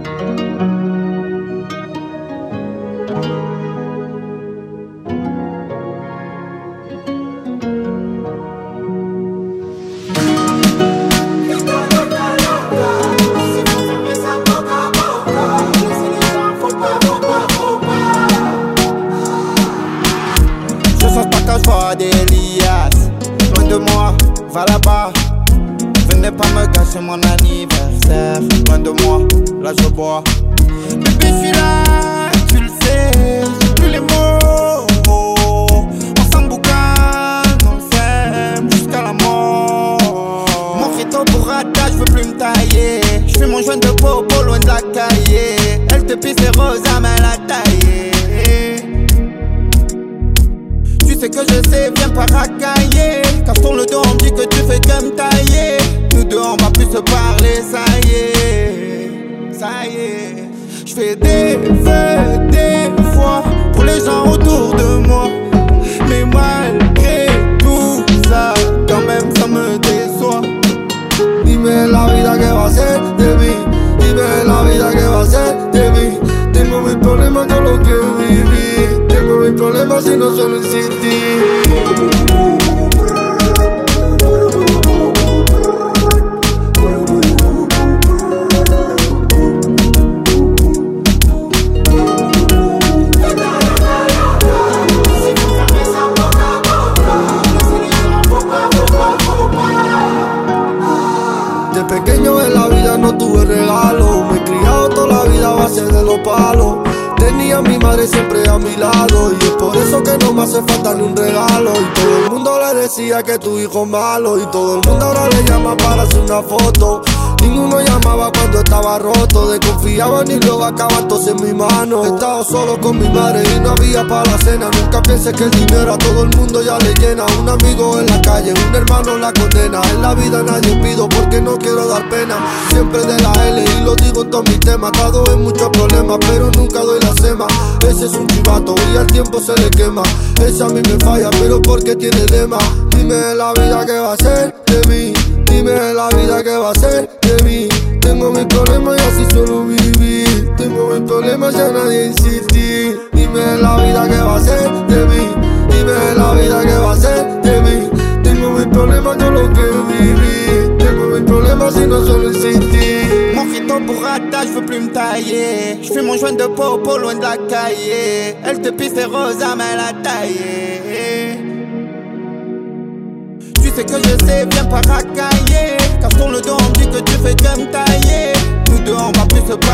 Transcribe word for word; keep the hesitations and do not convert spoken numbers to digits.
Des liasses, loin de moi, va là-bas. Venez pas me gâcher mon anniversaire. Loin de moi, là je bois. Bébé, je suis là, tu le sais. J'ai plus les mots. On s'emboucane, on s'aime jusqu'à la mort. Mon frito pour rata, je veux plus me tailler. Je fais mon joint de popo loin de la cahier. Elle te pisse les roses à main la tailler. Tu sais que je sais, viens pas racailler. Cache ton le dos, on me dit que tu fais comme tailler. Nous deux on va plus se parler, ça y est, ça y est. Je fais des vœux, des fois pour les gens autour de moi. Mais malgré tout ça, quand même ça me déçoit. Dime la vida que va a ser de mí. Dime la vida que va a ser de mí. Tengo mis problemas con lo que viví. Tengo mis problemas y no solo existí. De pequeño en la vida no tuve regalo. Me he criado toda la vida a base de los palos. Tenía a mi madre siempre a mi lado y es por eso que no me hace falta ni un regalo. Y todo el mundo le decía que tu hijo es malo y todo el mundo ahora le llama para hacer una foto. Ninguno llamaba cuando estaba roto, desconfiaban y luego acaban todos en mi mano. He estado solo con mi madre y no había para la cena. Nunca pienses que el dinero a todo el mundo ya le llena. Un amigo en la calle, un hermano la condena. En la vida nadie pido porque no quiero dar pena. Siempre de la L y lo digo en todos mis temas. Estado en muchos problemas pero nunca doy la sema. Ese es un chivato y al tiempo se le quema. Ese a mí me falla pero porque tiene lema. Dime la vida que va a ser de mí. Dime la vida que va a ser de mí. Tengo mis problemas y así solo vivir. Tengo mis problemas y a nadie insistir. Dime la vida que va a ser de mí. Dime la vida que va a ser de mí. Tengo mis problemas con lo que viví. Tengo mis problemas y no solo insistir. Mojito pour rata, je veux plus me tailler. Je fais mon joint de popo loin de la cahier. Elle te pisse les roses à main la tailler. Tu sais que je sais, viens pas racailler. Cache ton le dos, on me dit que tu fais comme tailler. Nous deux on va plus se